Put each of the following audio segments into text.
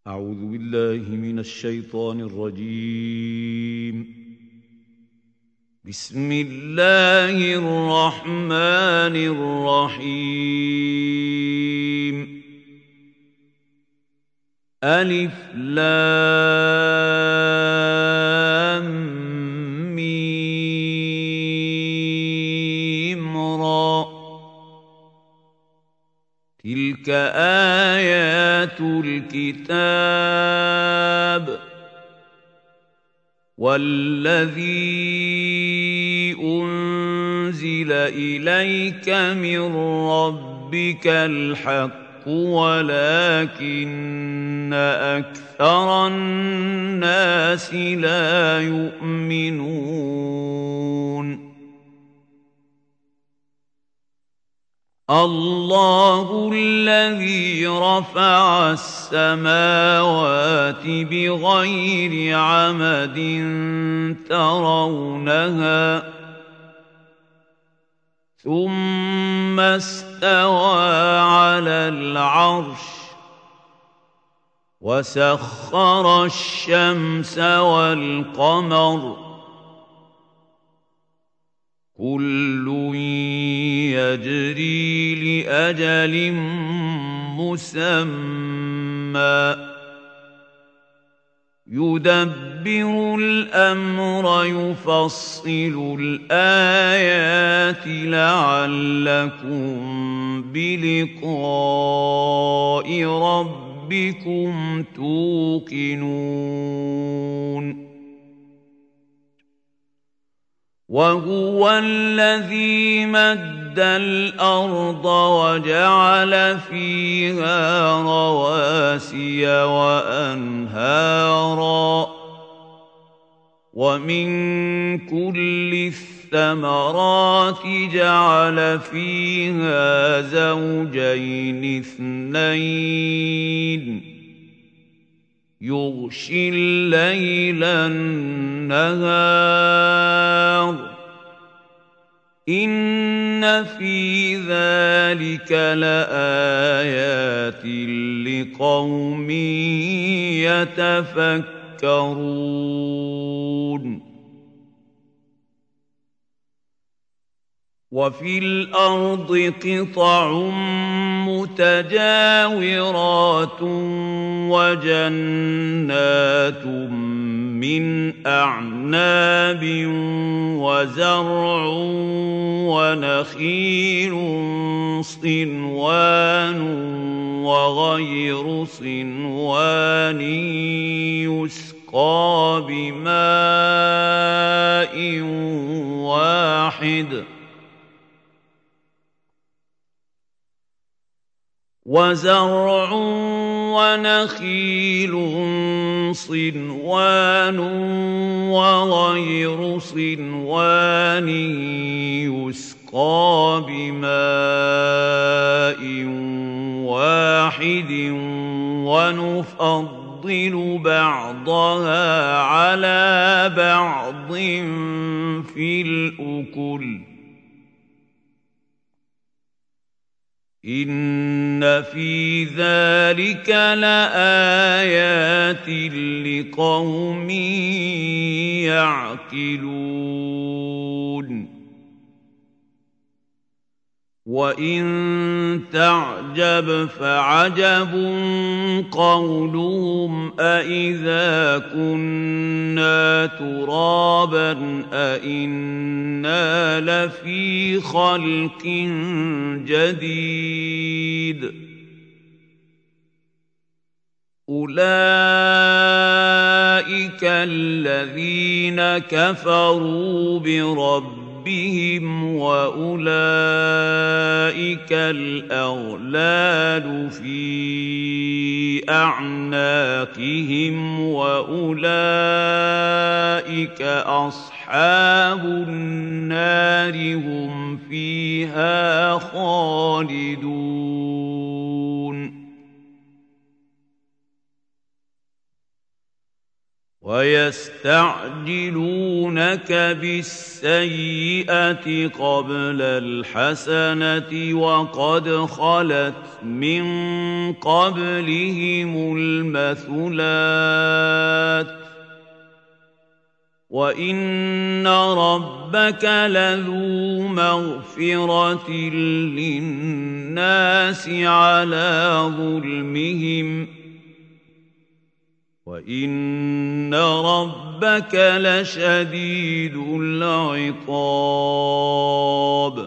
أعوذ بالله من الشيطان الرجيم. بسم الله الرحمن الرحيم. ألف لام ميم را، تلك آيات الكتاب والذي أنزل إليك من ربك الحق ولكن أكثر الناس لا يؤمنون. الله الذي رفع السماوات بغير عمد ترونها ثم استوى على العرش وسخر الشمس والقمر كل يجري لأجل مسمى يدبر الأمر يفصل الآيات لعلكم بلقاء ربكم توقنون. وهو الذي مد الأرض وجعل فيها رواسي وأنهارا ومن كل الثمرات جعل فيها زوجين اثنين يغشي الليل النهار إن في ذلك لآيات لقوم يتفكرون. وفي الأرض قطع متجاورات وجنات من أعناب وزرع ونخيل صنوان وغير صنوان يسقى بماء واحد وزرع ونخيل صنوان وغير صنوان يسقى بماء واحد ونفضل بعضها على بعض في الأكل إن في ذلك لآيات لقوم يعقلون. وإن تعجب فعجب قولهم أإذا كنا ترابا أإنا لفي خلق جديد أولئك الذين كفروا بربهم وأولئك الأغلال في أعناقهم وأولئك أصحاب النار هم فيها خالدون. ويستعجلونك بالسيئة قبل الحسنة وقد خلت من قبلهم المثلات وإن ربك لذو مغفرة للناس على ظلمهم وإن ربك لشديد العقاب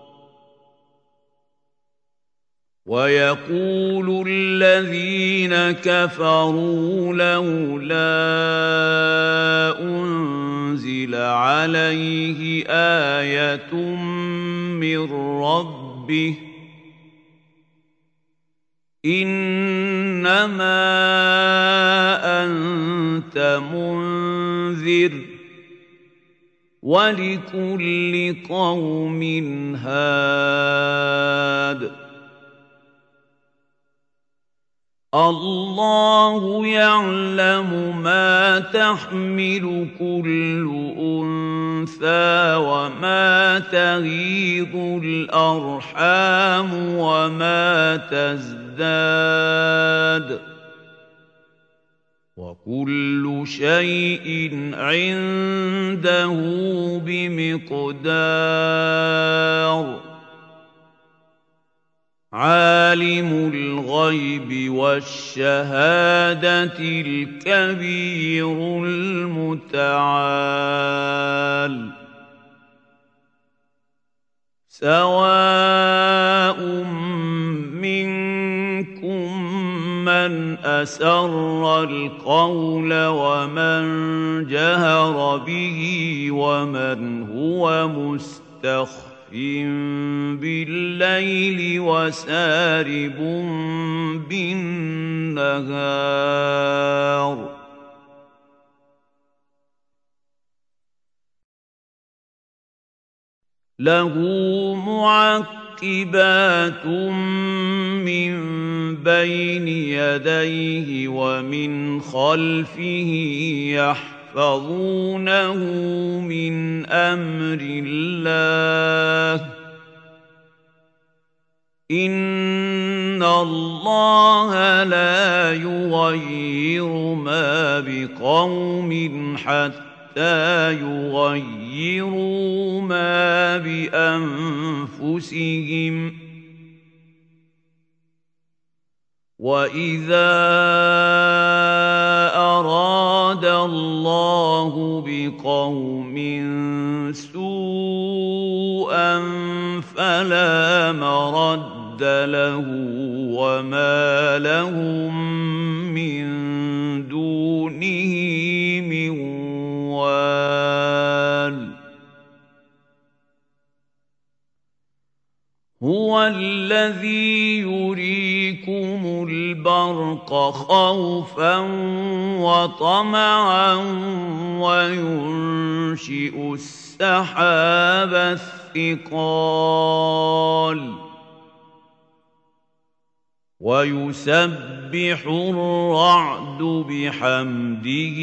ويقول الذين كفروا لولا أنزل عليه آية من ربه إنما أنت منذر ولكل قوم هاد الله يعلم ما تحمل كل أنثى وما تغيض الأرحام وما تزداد وكل شيء عنده بمقدار عالم الغيب والشهادة الكبير المتعال سواء منكم من أسر القول ومن جهر به ومن هو مستخف بالليل وسارب بالنهار له معقبات من بين يديه ومن خلفه يحفظونه من أمر الله إن الله لا يغير ما بقوم حتى يغيروا ما بأنفسهم وإذا أراد الله بقوم سوءا فلا مرد له وما لهم من دونه من وال هو الذي يريكم البرق خوفا وطمعا وينشئ السحاب الثقال ويسبح الرعد بحمده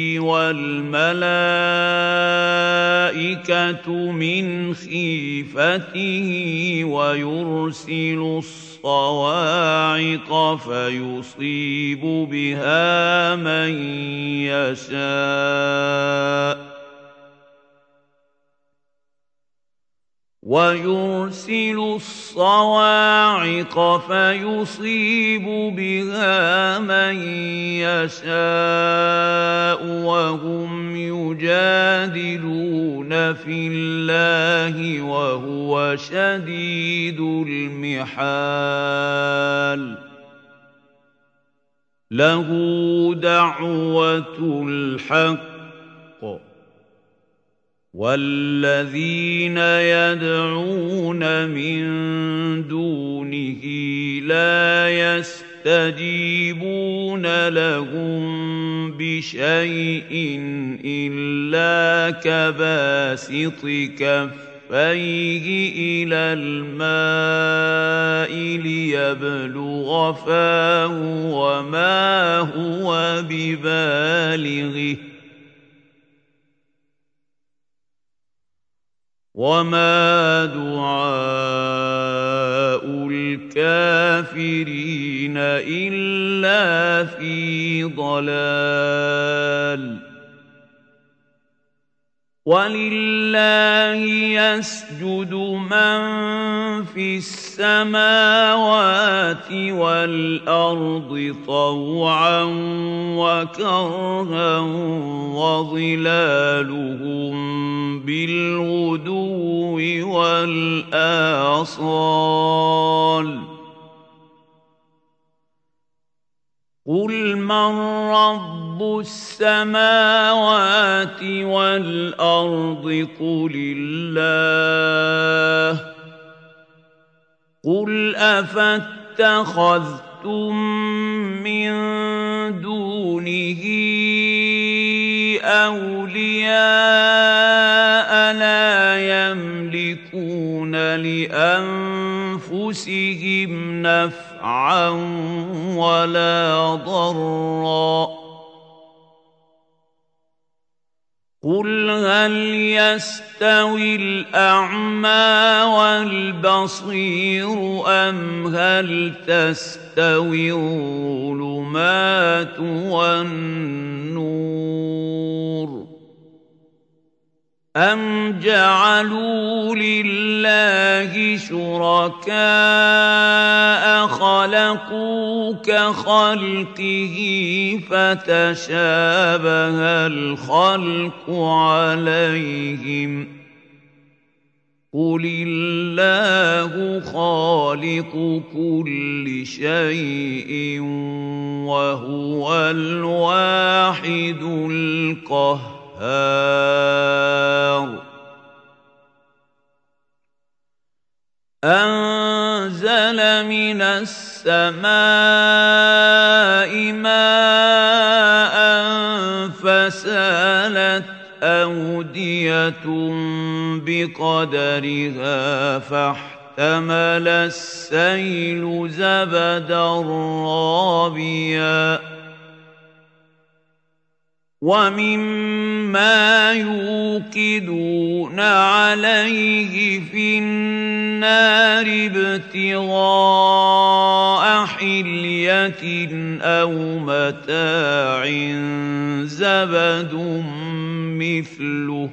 والملائكة من خيفته ويرسل الصواعق فيصيب بها من يشاء ويرسل الصواعق فيصيب بها من يشاء وهم يجادلون في الله وهو شديد المحال له دعوة الحق والذين يدعون من دونه لا يستجيبون لهم بشيء إلا كباسط كفيه إلى الماء ليبلغ فاه وما هو ببالغه وما دعاء الكافرين إلا في ضلال ولله يسجد من في السماوات والأرض طوعا وكرها وظلالهم بالغدو والآصال قل من رب السماوات والأرض قل الله قل أفاتخذتم من دونه أولياء لا يملكون لأنفسهم نفعا ولا ضرا قل هل يستوي الأعمى والبصير أم هل تستوي الظلمات والنور أم جعلوا لله شركاء خلقوا كخلقه فتشابه الخلق عليهم قل الله خالق كل شيء وهو الواحد القهار أنزل من السماء ماء فسالت أودية بقدرها فاحتمل السيل زبدا رابيا ومما يوقدون عليه في النار ابتغاء حلية أو متاع زبد مثله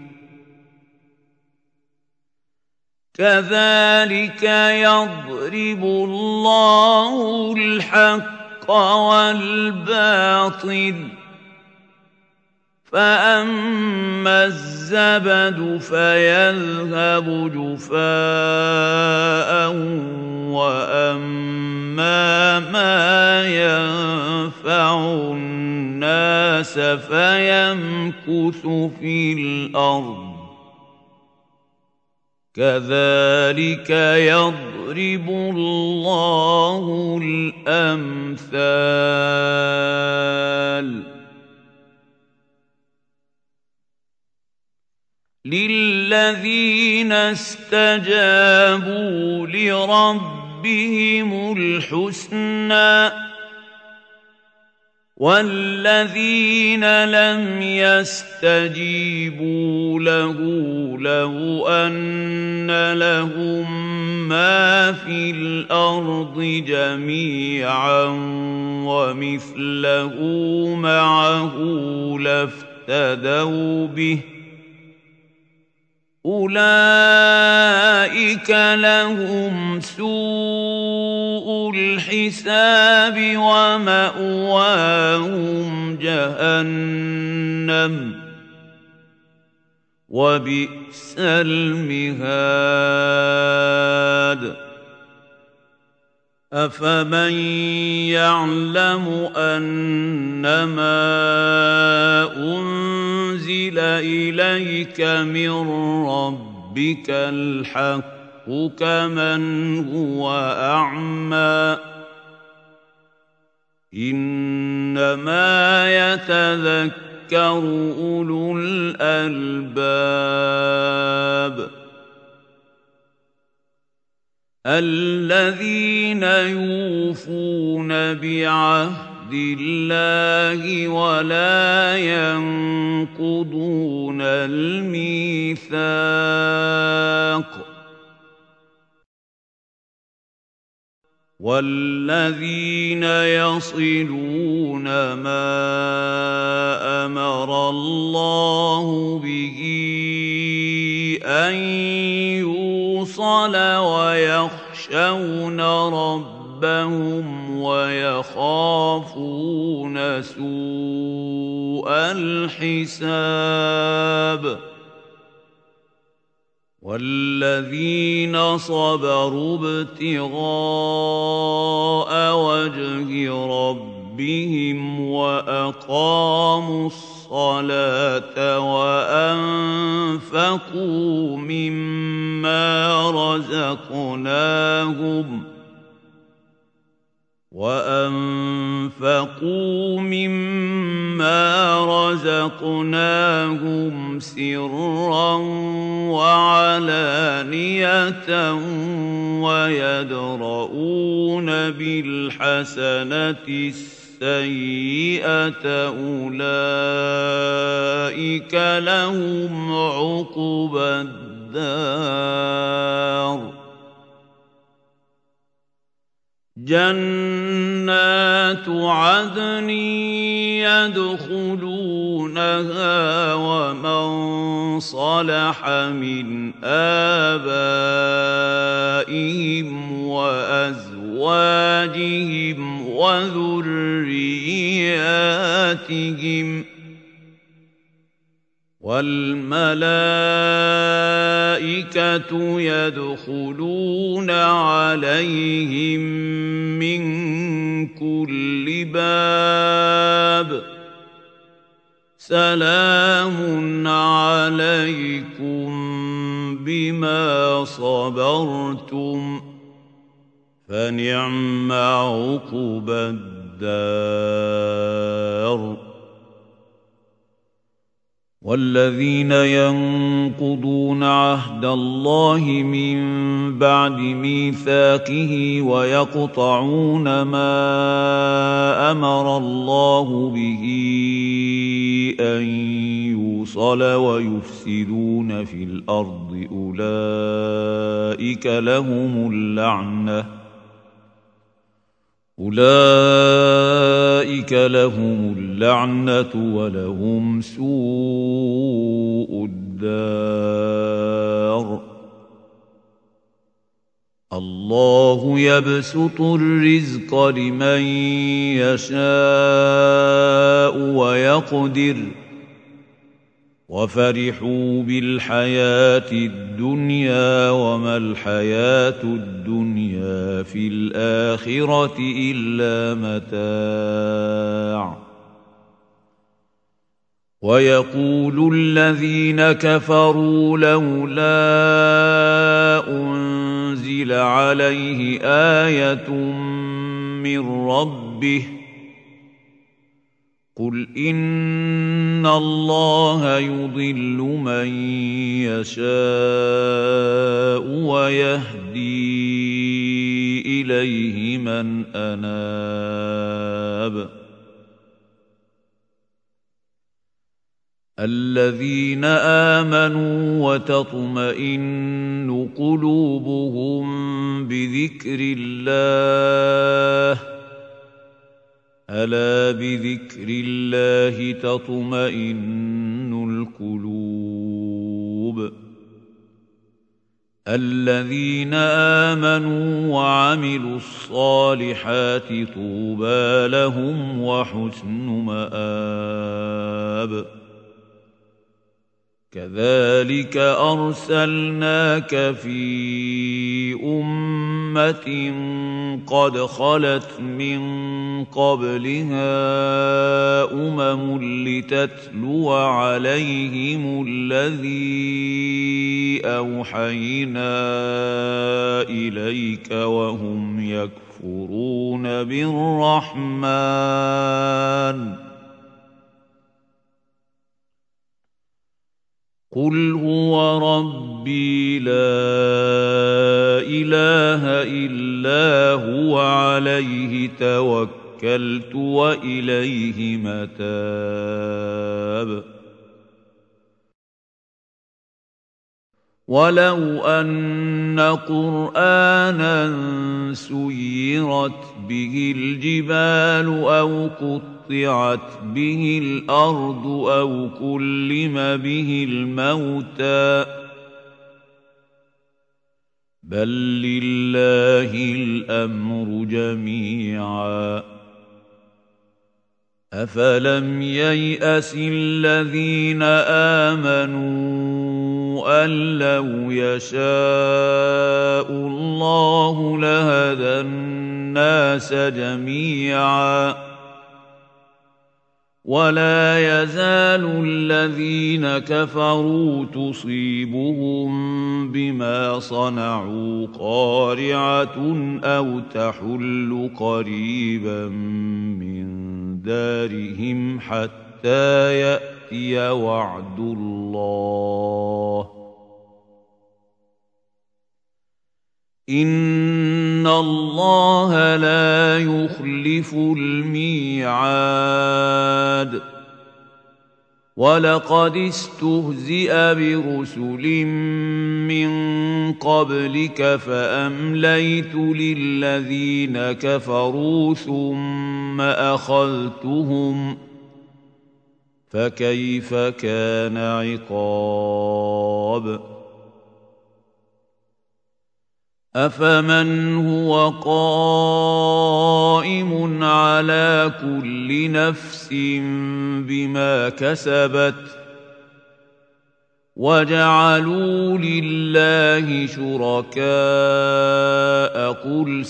كذلك يضرب الله الحق والباطل فأما الزبد فيذهب جفاء وأما ما ينفع الناس فيمكث في الأرض كذلك يضرب الله الأمثال للذين استجابوا لربهم الحسنى والذين لم يستجيبوا له لو أن لهم ما في الأرض جميعا ومثله معه لافتدوا به أولئك لهم سوء الحساب ومأواهم جهنم وبئس المهاد أفمن يعلم أنما أنزل إليك من ربك الحق كمن هو أعمى إنما يتذكر أولو الألباب الذين يوفون بعهد الله ولا ينقضون الميثاق والذين يصلون ما أمر الله به أن يوصل ويخشون ربهم ويخافون سوء الحساب والذين صبروا ابتغاء وجه ربهم وأقاموا الصلاة وأنفقوا مما رزقناهم سرا وعلانية ويدرؤون بالحسنة السيئة أولئك لهم عقبى الدار جنات عدن يدخلونها ومن صلح من آبائهم وأزواجهم وذرياتهم والملائكة يدخلون عليهم من كل باب سلام عليكم بما صبرتم فنعم عقبى الدار والذين ينقضون عهد الله من بعد ميثاقه ويقطعون ما أمر الله به أن يوصل ويفسدون في الأرض أولئك لهم اللعنة ولهم سوء الدار الله يبسط الرزق لمن يشاء ويقدر وفرحوا بالحياة الدنيا وما الحياة الدنيا في الآخرة إلا متاع ويقول الذين كفروا لولا أنزل عليه آية من ربه قل إن الله يضل من يشاء ويهدي إليه من أناب الذين آمنوا وتطمئن قلوبهم بذكر الله ألا بذكر الله تطمئن القلوب الذين آمنوا وعملوا الصالحات طوبى لهم وحسن مآب كذلك أرسلناك في أمة قد خلت من قبلها لتتلو عليهم الذي أوحينا إليك وهم يكفرون بالرحمن قل هو ربي لا إله إلا هو عليه توكلت توكلت وإليه متاب ولو أن قرآنا سيرت به الجبال أو قطعت به الأرض أو كلم به الموتى بل لله الأمر جميعا أفلم ييأس الذين آمنوا أن لو يشاء الله لهدى الناس جميعا ولا يزال الذين كفروا تصيبهم بما صنعوا قارعة أو تحل قريبا من دارهم حتى يأتي وعد الله إن الله لا يخلف الميعاد ولقد استهزئ برسل من قبلك فأمليت للذين كفروا ثم أخذتهم فكيف كان عقاب أفمن هو قائم على كل نفس بما كسبت وجعلوا لله شركاء قل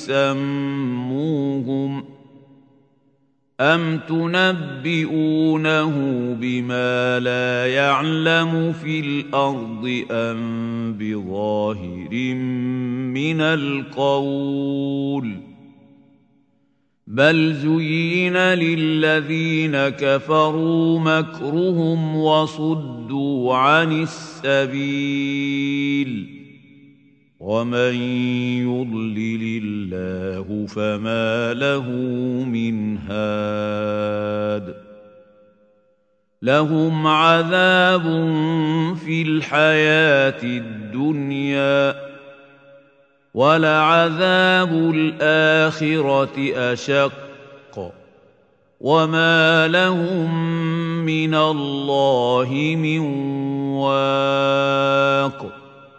سموهم أم تنبئونه بما لا يعلم في الأرض أم بظاهر من القول بل زين للذين كفروا مكرهم وصدوا عن السبيل ومن يضلل الله فما له من هاد لهم عذاب في الحياة الدنيا ولعذاب الآخرة أشق وما لهم من الله من واق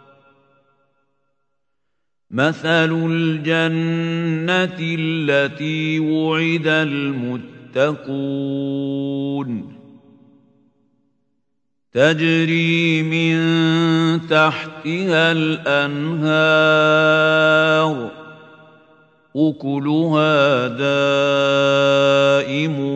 مثل الجنة التي وعد المتقون تجري من تحتها الأنهار أكلها دائم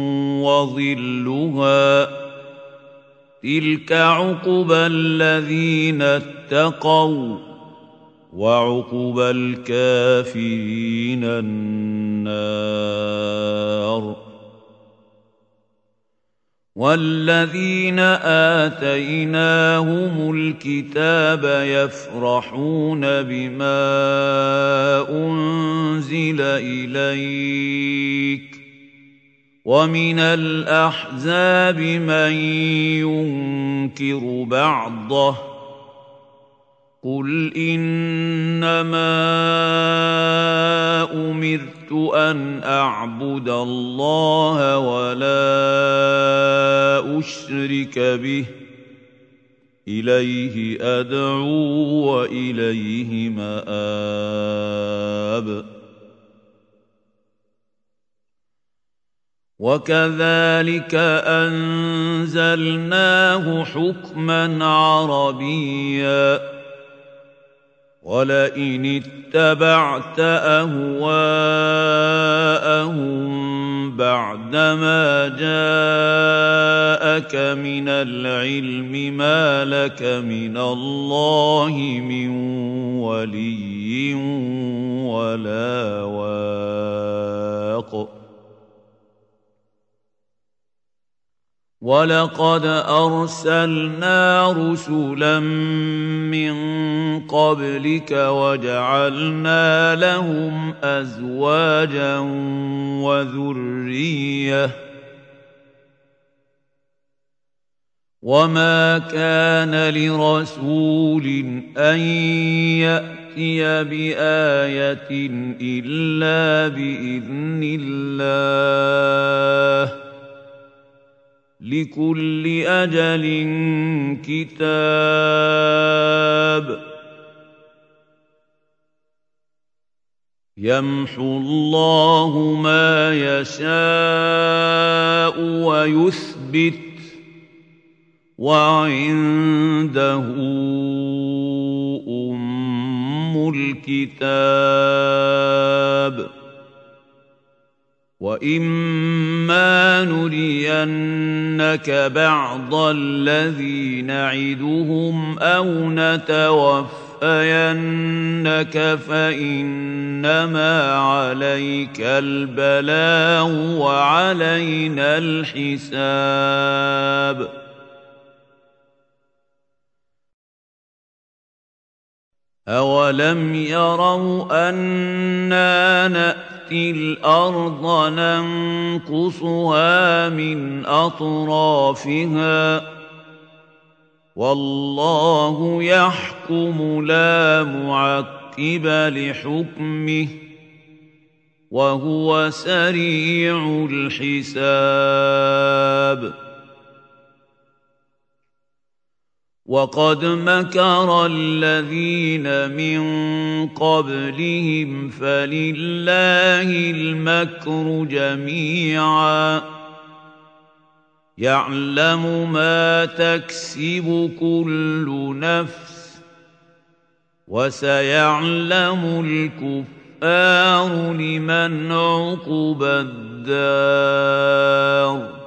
وظلها تلك عقبى الذين اتقوا وعقبى الكافرين النار والذين آتيناهم الكتاب يفرحون بما أنزل إليك ومن الأحزاب من ينكر بعضه قل إنما أمرت أن أعبد الله ولا أشرك به إليه أدعو وإليه مآب وكذلك أنزلناه حكما عربيا ولئن اتبعت أهواءهم بعدما جاءك من العلم ما لك من الله من ولي ولا واق وَلَقَدْ أَرْسَلْنَا رُسُلًا مِّن قَبْلِكَ وَجَعَلْنَا لَهُمْ أَزْوَاجًا وَذُرِّيَّةً ۚ وَمَا كَانَ لِرَسُولٍ أَن يَأْتِيَ بِآيَةٍ إِلَّا بِإِذْنِ اللَّهِ ۗ لِكُلِّ أَجَلٍ كِتَابٌ. يَمْحُو اللَّهُ مَا يَشَاءُ وَيُثْبِتُ ۖ وَعِندَهُ أُمُّ الْكِتَابِ. وَإِمَّا نُرِيَنَّكَ بَعْضَ الَّذِي نَعِدُهُمْ أَوْ نَتَوَفَّيَنَّكَ فَإِنَّمَا عَلَيْكَ الْبَلَاغُ وَعَلَيْنَا الْحِسَابُ. أَوَلَمْ يَرَوْا أَنَّا نَأْتِي الْأَرْضَ نَنقُصُهَا مِنْ أَطْرَافِهَا ۚ وَاللَّهُ يَحْكُمُ لَا مُعَقِّبَ لِحُكْمِهِ ۚ وَهُوَ سَرِيعُ الْحِسَابِ. وَقَدْ مَكَرَ الَّذِينَ مِن قَبْلِهِمْ فَلِلَّهِ الْمَكْرُ جَمِيعًا ۖ يَعْلَمُ مَا تَكْسِبُ كُلُّ نَفْسٍ ۗ وَسَيَعْلَمُ الْكُفَّارُ لِمَنْ عُقْبَى الدَّارِ.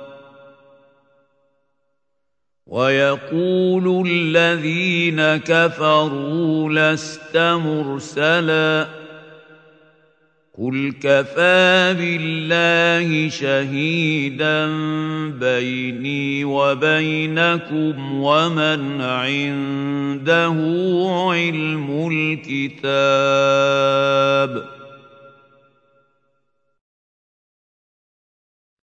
وَيَقُولُ الَّذِينَ كَفَرُوا لَسْتَ مُرْسَلًا ۚ قُلْ كَفَىٰ بِاللَّهِ شَهِيدًا بَيْنِي وَبَيْنَكُمْ وَمَنْ عِندَهُ عِلْمُ الْكِتَابِ.